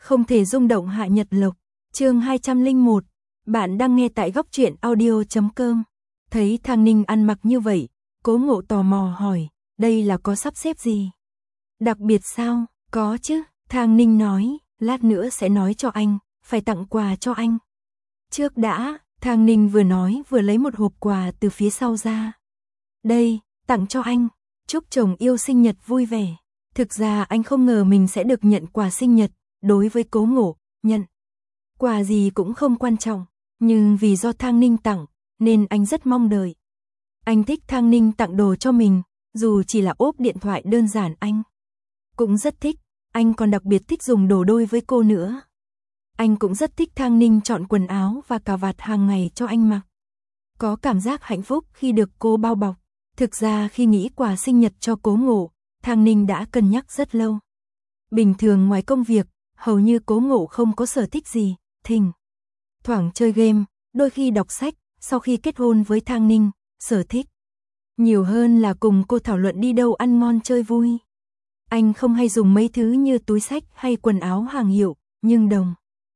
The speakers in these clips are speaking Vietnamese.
Không thể rung động Hạ Nhật Lộc. Chương 201. Bạn đang nghe tại góc truyện audio.com. Thấy Thang Ninh ăn mặc như vậy, Cố Ngộ tò mò hỏi, đây là có sắp xếp gì? Đặc biệt sao? Có chứ, Thang Ninh nói, lát nữa sẽ nói cho anh, phải tặng quà cho anh. Trước đã, Thang Ninh vừa nói vừa lấy một hộp quà từ phía sau ra. Đây, tặng cho anh, chúc chồng yêu sinh nhật vui vẻ. Thực ra anh không ngờ mình sẽ được nhận quà sinh nhật, đối với Cố Ngộ, nhận quà gì cũng không quan trọng, nhưng vì do Thang Ninh tặng, nên anh rất mong đợi. Anh thích Thang Ninh tặng đồ cho mình, dù chỉ là ốp điện thoại đơn giản anh cũng rất thích, anh còn đặc biệt thích dùng đồ đôi với cô nữa. Anh cũng rất thích Thang Ninh chọn quần áo và cà vạt hàng ngày cho anh mặc. Có cảm giác hạnh phúc khi được cô bao bọc. Thực ra khi nghĩ quà sinh nhật cho Cố Ngộ, Thang Ninh đã cân nhắc rất lâu. Bình thường ngoài công việc, hầu như Cố Ngộ không có sở thích gì, thỉnh thoảng chơi game, đôi khi đọc sách. Sau khi kết hôn với Thang Ninh, sở thích nhiều hơn là cùng cô thảo luận đi đâu ăn ngon chơi vui. Anh không hay dùng mấy thứ như túi xách hay quần áo hàng hiệu, nhưng đồng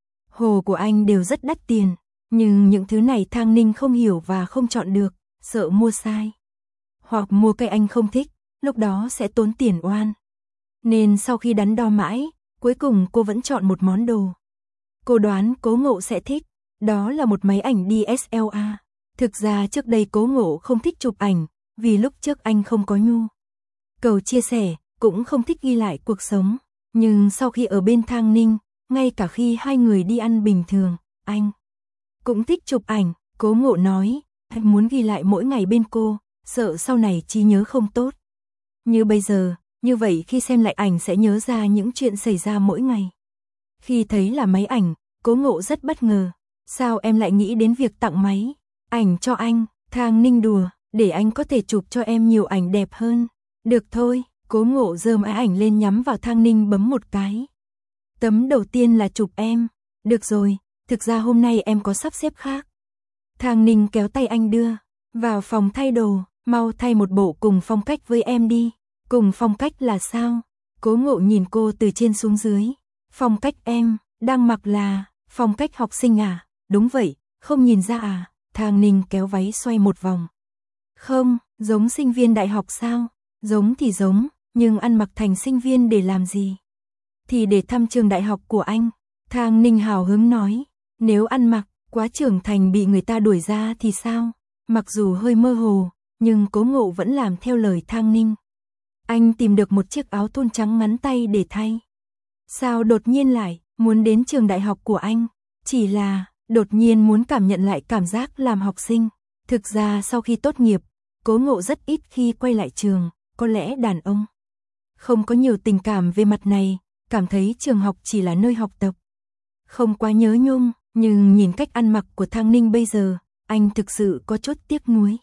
hồ của anh đều rất đắt tiền. Nhưng những thứ này Thang Ninh không hiểu và không chọn được, sợ mua sai. Hoặc mua cái anh không thích, lúc đó sẽ tốn tiền oan. Nên sau khi đắn đo mãi, cuối cùng cô vẫn chọn một món đồ cô đoán Cố Ngộ sẽ thích, đó là một máy ảnh DSLR. Thực ra trước đây Cố Ngộ không thích chụp ảnh, vì lúc trước anh không có nhu cầu chia sẻ, cũng không thích ghi lại cuộc sống. Nhưng sau khi ở bên Thang Ninh, ngay cả khi hai người đi ăn bình thường, anh cũng thích chụp ảnh. Cố Ngộ nói, anh muốn ghi lại mỗi ngày bên cô, sợ sau này trí nhớ không tốt. Như bây giờ, như vậy khi xem lại ảnh sẽ nhớ ra những chuyện xảy ra mỗi ngày. Khi thấy là máy ảnh, Cố Ngộ rất bất ngờ. Sao em lại nghĩ đến việc tặng máy ảnh cho anh? Thang Ninh đùa, để anh có thể chụp cho em nhiều ảnh đẹp hơn. Được thôi, Cố Ngộ giơ máy ảnh lên nhắm vào Thang Ninh bấm một cái. Tấm đầu tiên là chụp em. Được rồi, thực ra hôm nay em có sắp xếp khác. Thang Ninh kéo tay anh đưa vào phòng thay đồ, mau thay một bộ cùng phong cách với em đi. Cùng phong cách là sao? Cố Ngộ nhìn cô từ trên xuống dưới. Phong cách em đang mặc là phong cách học sinh à? Đúng vậy, không nhìn ra à? Thang Ninh kéo váy xoay một vòng. Không, giống sinh viên đại học sao? Giống thì giống, nhưng ăn mặc thành sinh viên để làm gì? Thì để thăm trường đại học của anh. Thang Ninh hào hứng nói, nếu ăn mặc quá trưởng thành bị người ta đuổi ra thì sao? Mặc dù hơi mơ hồ, nhưng Cố Ngộ vẫn làm theo lời Thang Ninh. Anh tìm được một chiếc áo thun trắng ngắn tay để thay. Sao đột nhiên lại muốn đến trường đại học của anh? Chỉ là đột nhiên muốn cảm nhận lại cảm giác làm học sinh. Thực ra sau khi tốt nghiệp, Cố Ngộ rất ít khi quay lại trường, có lẽ đàn ông không có nhiều tình cảm về mặt này, cảm thấy trường học chỉ là nơi học tập. Không quá nhớ nhung, nhưng nhìn cách ăn mặc của Thang Ninh bây giờ, anh thực sự có chút tiếc nuối.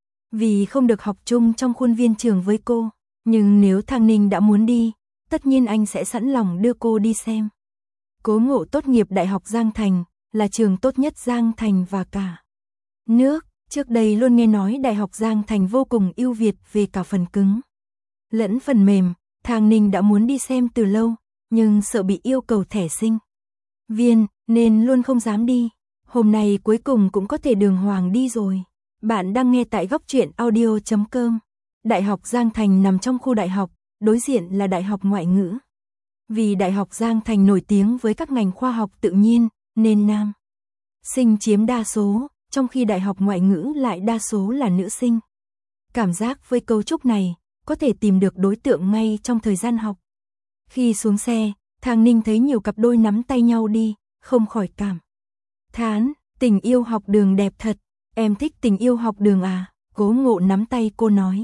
Vì không được học chung trong khuôn viên trường với cô, nhưng nếu Thang Ninh đã muốn đi, tất nhiên anh sẽ sẵn lòng đưa cô đi xem. Cố Ngộ tốt nghiệp Đại học Giang Thành, là trường tốt nhất Giang Thành và cả nước. Trước đây luôn nghe nói Đại học Giang Thành vô cùng ưu việt về cả phần cứng lẫn phần mềm. Thang Ninh đã muốn đi xem từ lâu, nhưng sợ bị yêu cầu thẻ sinh viên, nên luôn không dám đi. Hôm nay cuối cùng cũng có thể đường hoàng đi rồi. Bạn đang nghe tại góc truyện audio.com. Đại học Giang Thành nằm trong khu đại học, đối diện là Đại học Ngoại ngữ. Vì Đại học Giang Thành nổi tiếng với các ngành khoa học tự nhiên, nên nam sinh chiếm đa số, trong khi Đại học Ngoại ngữ lại đa số là nữ sinh. Cảm giác với cấu trúc này, có thể tìm được đối tượng ngay trong thời gian học. Khi xuống xe, Thang Ninh thấy nhiều cặp đôi nắm tay nhau đi, không khỏi cảm thán, tình yêu học đường đẹp thật. Em thích tình yêu học đường à? Cố Ngộ nắm tay cô nói.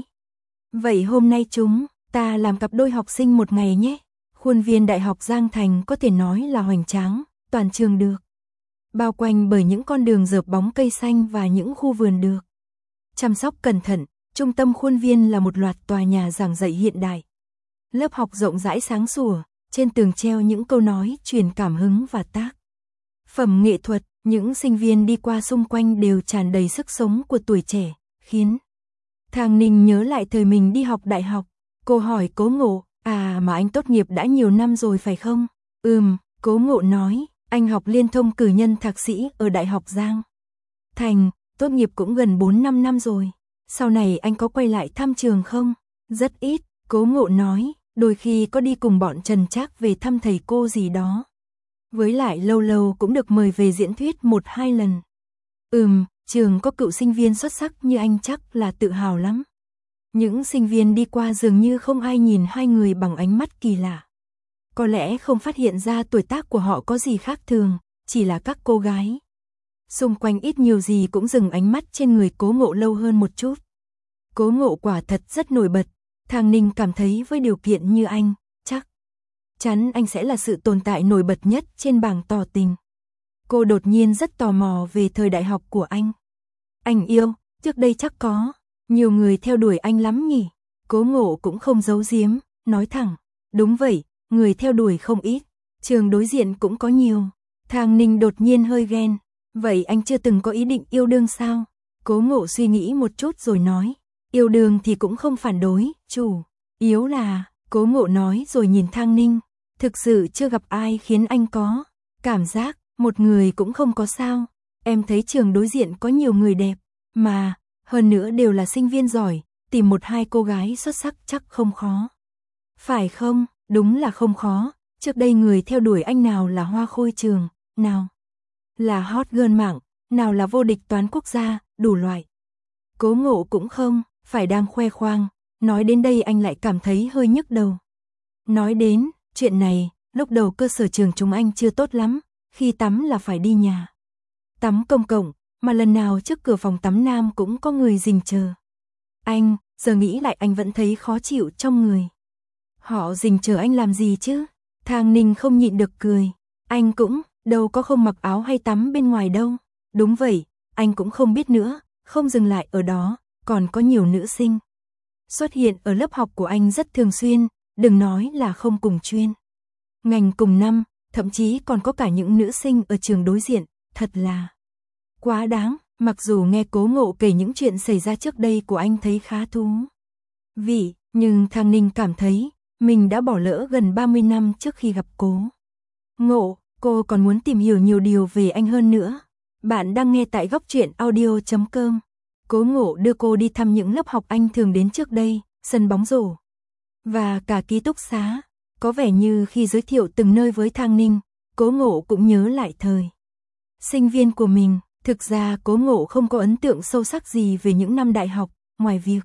Vậy hôm nay chúng ta làm cặp đôi học sinh một ngày nhé. Khuôn viên Đại học Giang Thành có thể nói là hoành tráng, toàn trường được bao quanh bởi những con đường rợp bóng cây xanh và những khu vườn được chăm sóc cẩn thận. Trung tâm khuôn viên là một loạt tòa nhà giảng dạy hiện đại. Lớp học rộng rãi sáng sủa, trên tường treo những câu nói truyền cảm hứng và tác phẩm nghệ thuật. Những sinh viên đi qua xung quanh đều tràn đầy sức sống của tuổi trẻ, khiến Thang Ninh nhớ lại thời mình đi học đại học. Cô hỏi Cố Ngộ, à mà anh tốt nghiệp đã nhiều năm rồi phải không? Cố Ngộ nói, anh học liên thông cử nhân thạc sĩ ở Đại học Giang Thành, tốt nghiệp cũng gần 4-5 năm rồi. Sau này anh có quay lại thăm trường không? Rất ít, Cố Ngộ nói, đôi khi có đi cùng bọn Trần Trác về thăm thầy cô gì đó. Với lại lâu lâu cũng được mời về diễn thuyết 1-2 lần. Trường có cựu sinh viên xuất sắc như anh chắc là tự hào lắm. Những sinh viên đi qua dường như không ai nhìn hai người bằng ánh mắt kỳ lạ. Có lẽ không phát hiện ra tuổi tác của họ có gì khác thường, chỉ là các cô gái xung quanh ít nhiều gì cũng dừng ánh mắt trên người Cố Ngộ lâu hơn một chút. Cố Ngộ quả thật rất nổi bật, Thang Ninh cảm thấy với điều kiện như anh, chắc chắn anh sẽ là sự tồn tại nổi bật nhất trên bảng tỏ tình. Cô đột nhiên rất tò mò về thời đại học của anh. Anh yêu, trước đây chắc có nhiều người theo đuổi anh lắm nhỉ? Cố Ngộ cũng không giấu giếm, nói thẳng, đúng vậy, người theo đuổi không ít, trường đối diện cũng có nhiều. Thang Ninh đột nhiên hơi ghen, vậy anh chưa từng có ý định yêu đương sao? Cố Ngộ suy nghĩ một chút rồi nói, yêu đương thì cũng không phản đối, chủ yếu là, Cố Ngộ nói rồi nhìn Thang Ninh, thực sự chưa gặp ai khiến anh có cảm giác, một người cũng không có sao. Em thấy trường đối diện có nhiều người đẹp, mà, hơn nữa đều là sinh viên giỏi, tìm 1-2 cô gái xuất sắc chắc không khó. Phải không? Đúng là không khó, trước đây người theo đuổi anh nào là hoa khôi trường, nào là hot girl mạng, nào là vô địch toán quốc gia, đủ loại. Cố Ngộ cũng không, phải đang khoe khoang, nói đến đây anh lại cảm thấy hơi nhức đầu. Nói đến, chuyện này, lúc đầu cơ sở trường chúng anh chưa tốt lắm, khi tắm là phải đi nhà tắm công cộng, mà lần nào trước cửa phòng tắm nam cũng có người rình chờ. Anh, giờ nghĩ lại anh vẫn thấy khó chịu trong người. Họ rình chờ anh làm gì chứ? Thang Ninh không nhịn được cười. Anh cũng, đâu có không mặc áo hay tắm bên ngoài đâu. Đúng vậy, anh cũng không biết nữa, không dừng lại ở đó, còn có nhiều nữ sinh xuất hiện ở lớp học của anh rất thường xuyên, đừng nói là không cùng chuyên ngành cùng năm, thậm chí còn có cả những nữ sinh ở trường đối diện, thật là quá đáng. Mặc dù nghe Cố Ngộ kể những chuyện xảy ra trước đây của anh thấy khá thú vị, nhưng Thang Ninh cảm thấy mình đã bỏ lỡ gần 30 năm trước khi gặp Cố Ngộ, cô còn muốn tìm hiểu nhiều điều về anh hơn nữa. Bạn đang nghe tại Góc Truyện Audio.com. Cố Ngộ đưa cô đi thăm những lớp học anh thường đến trước đây, sân bóng rổ và cả ký túc xá. Có vẻ như khi giới thiệu từng nơi với Thang Ninh, Cố Ngộ cũng nhớ lại thời sinh viên của mình. Thực ra Cố Ngộ không có ấn tượng sâu sắc gì về những năm đại học, ngoài việc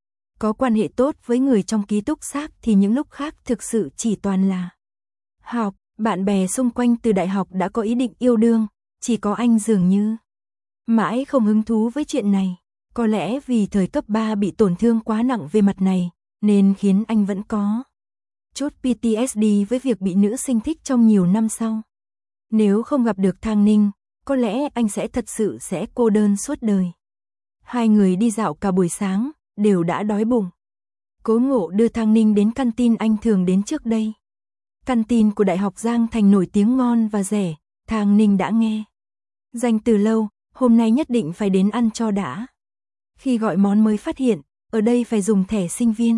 có quan hệ tốt với người trong ký túc xá thì những lúc khác thực sự chỉ toàn là học. Bạn bè xung quanh từ đại học đã có ý định yêu đương, chỉ có anh dường như mãi không hứng thú với chuyện này. Có lẽ vì thời cấp 3 bị tổn thương quá nặng về mặt này, nên khiến anh vẫn có chút PTSD với việc bị nữ sinh thích trong nhiều năm sau. Nếu không gặp được Thang Ninh, có lẽ anh sẽ thật sự sẽ cô đơn suốt đời. Hai người đi dạo cả buổi sáng, đều đã đói bụng. Cố Ngộ đưa Thang Ninh đến căn tin anh thường đến trước đây. Căn tin của Đại học Giang Thành nổi tiếng ngon và rẻ, Thang Ninh đã nghe danh từ lâu, hôm nay nhất định phải đến ăn cho đã. Khi gọi món mới phát hiện, ở đây phải dùng thẻ sinh viên.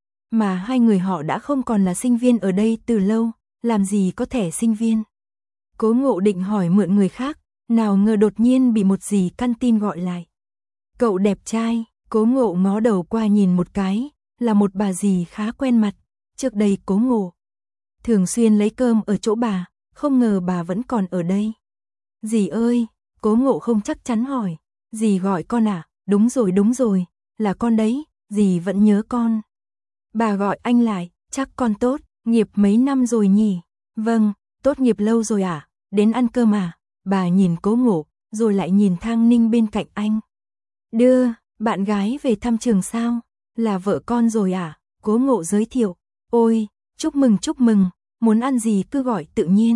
Mà hai người họ đã không còn là sinh viên ở đây từ lâu, làm gì có thẻ sinh viên. Cố Ngộ định hỏi mượn người khác, nào ngờ đột nhiên bị một dì căn tin gọi lại. Cậu đẹp trai, Cố Ngộ ngó đầu qua nhìn một cái, là một bà dì khá quen mặt. Trước đây Cố Ngộ thường xuyên lấy cơm ở chỗ bà, không ngờ bà vẫn còn ở đây. Dì ơi, Cố Ngộ không chắc chắn hỏi, dì gọi con à? Đúng rồi, là con đấy, dì vẫn nhớ con. Bà gọi anh lại, chắc con tốt nghiệp mấy năm rồi nhỉ? Vâng, tốt nghiệp lâu rồi à? Đến ăn cơm à? Bà nhìn Cố Ngộ, rồi lại nhìn Thang Ninh bên cạnh anh. Đưa bạn gái về thăm trường sao? Là vợ con rồi à? Cố Ngộ giới thiệu. Ôi, chúc mừng, muốn ăn gì cứ gọi tự nhiên.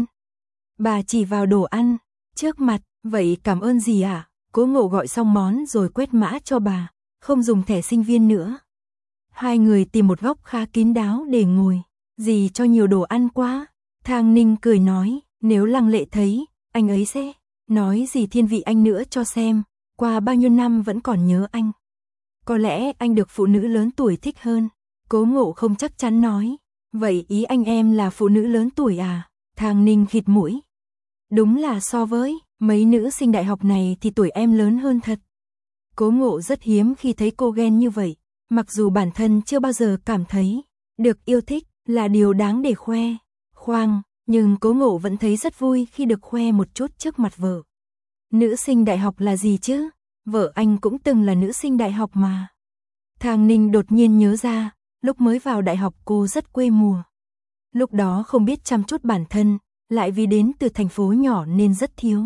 Bà chỉ vào đồ ăn trước mặt, vậy cảm ơn dì à? Cố Ngộ gọi xong món rồi quét mã cho bà, không dùng thẻ sinh viên nữa. Hai người tìm một góc khá kín đáo để ngồi. Dì cho nhiều đồ ăn quá. Thang Ninh cười nói, nếu Lăng Lệ thấy, anh ấy sẽ nói gì thiên vị anh nữa cho xem, qua bao nhiêu năm vẫn còn nhớ anh. Có lẽ anh được phụ nữ lớn tuổi thích hơn. Cố Ngộ không chắc chắn nói, vậy ý anh em là phụ nữ lớn tuổi à? Thang Ninh khịt mũi. Đúng là so với mấy nữ sinh đại học này thì tuổi em lớn hơn thật. Cố Ngộ rất hiếm khi thấy cô ghen như vậy, mặc dù bản thân chưa bao giờ cảm thấy được yêu thích là điều đáng để khoe khoang, nhưng Cố Ngộ vẫn thấy rất vui khi được khoe một chút trước mặt vợ. Nữ sinh đại học là gì chứ? Vợ anh cũng từng là nữ sinh đại học mà. Thang Ninh đột nhiên nhớ ra, lúc mới vào đại học cô rất quê mùa. Lúc đó không biết chăm chút bản thân, lại vì đến từ thành phố nhỏ nên rất thiếu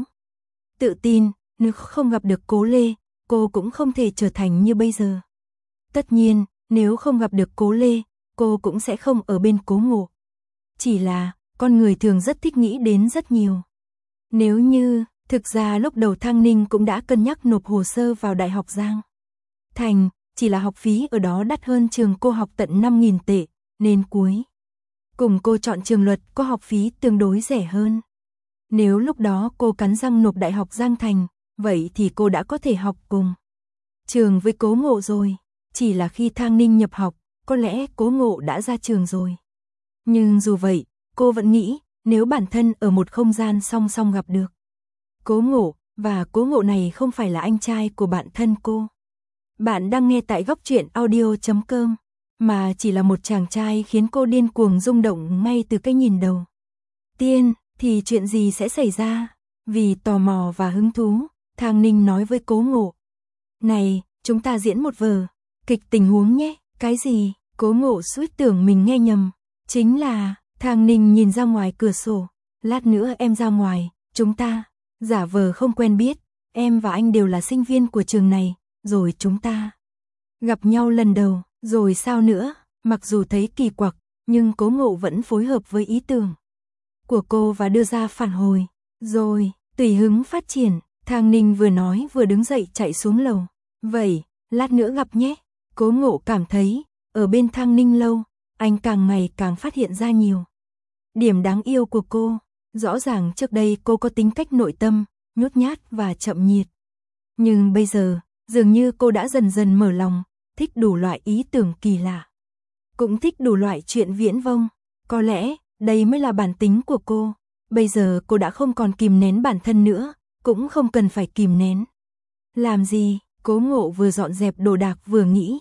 tự tin, nếu không gặp được Cố Lê, cô cũng không thể trở thành như bây giờ. Tất nhiên, nếu không gặp được Cố Lê, cô cũng sẽ không ở bên Cố Ngộ. Chỉ là, con người thường rất thích nghĩ đến rất nhiều. Nếu như, thực ra lúc đầu Thang Ninh cũng đã cân nhắc nộp hồ sơ vào Đại học Giang Thành, chỉ là học phí ở đó đắt hơn trường cô học tận 5.000 tệ, nên cuối cùng cô chọn trường luật có học phí tương đối rẻ hơn. Nếu lúc đó cô cắn răng nộp Đại học Giang Thành, vậy thì cô đã có thể học cùng trường với Cố Ngộ rồi. Chỉ là khi Thang Ninh nhập học, có lẽ Cố Ngộ đã ra trường rồi. Nhưng dù vậy, cô vẫn nghĩ, nếu bản thân ở một không gian song song gặp được Cố Ngộ, và Cố Ngộ này không phải là anh trai của bạn thân cô. Bạn đang nghe tại Góc Truyện Audio.com, mà chỉ là một chàng trai khiến cô điên cuồng rung động ngay từ cái nhìn đầu tiên, thì chuyện gì sẽ xảy ra? Vì tò mò và hứng thú, Thang Ninh nói với Cố Ngộ. Này, chúng ta diễn một vở kịch tình huống nhé. Cái gì? Cố Ngộ suýt tưởng mình nghe nhầm. Chính là, Thang Ninh nhìn ra ngoài cửa sổ. Lát nữa em ra ngoài, chúng ta giả vờ không quen biết. Em và anh đều là sinh viên của trường này, rồi chúng ta gặp nhau lần đầu, rồi sao nữa? Mặc dù thấy kỳ quặc, nhưng Cố Ngộ vẫn phối hợp với ý tưởng của cô và đưa ra phản hồi. Rồi, tùy hứng phát triển, Thang Ninh vừa nói vừa đứng dậy chạy xuống lầu. Vậy, lát nữa gặp nhé. Cố Ngộ cảm thấy, ở bên Thang Ninh lâu, anh càng ngày càng phát hiện ra nhiều điểm đáng yêu của cô. Rõ ràng trước đây cô có tính cách nội tâm, nhút nhát và chậm nhiệt. Nhưng bây giờ, dường như cô đã dần dần mở lòng, thích đủ loại ý tưởng kỳ lạ. Cũng thích đủ loại chuyện viễn vông. Có lẽ, đây mới là bản tính của cô. Bây giờ cô đã không còn kìm nén bản thân nữa, cũng không cần phải kìm nén. Làm gì? Cố Ngộ vừa dọn dẹp đồ đạc vừa nghĩ.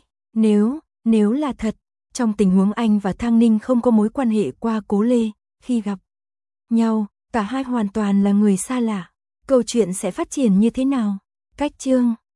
Nếu là thật, trong tình huống anh và Thang Ninh không có mối quan hệ qua Cố Lê, khi gặp nhau, cả hai hoàn toàn là người xa lạ. Câu chuyện sẽ phát triển như thế nào? Cách chương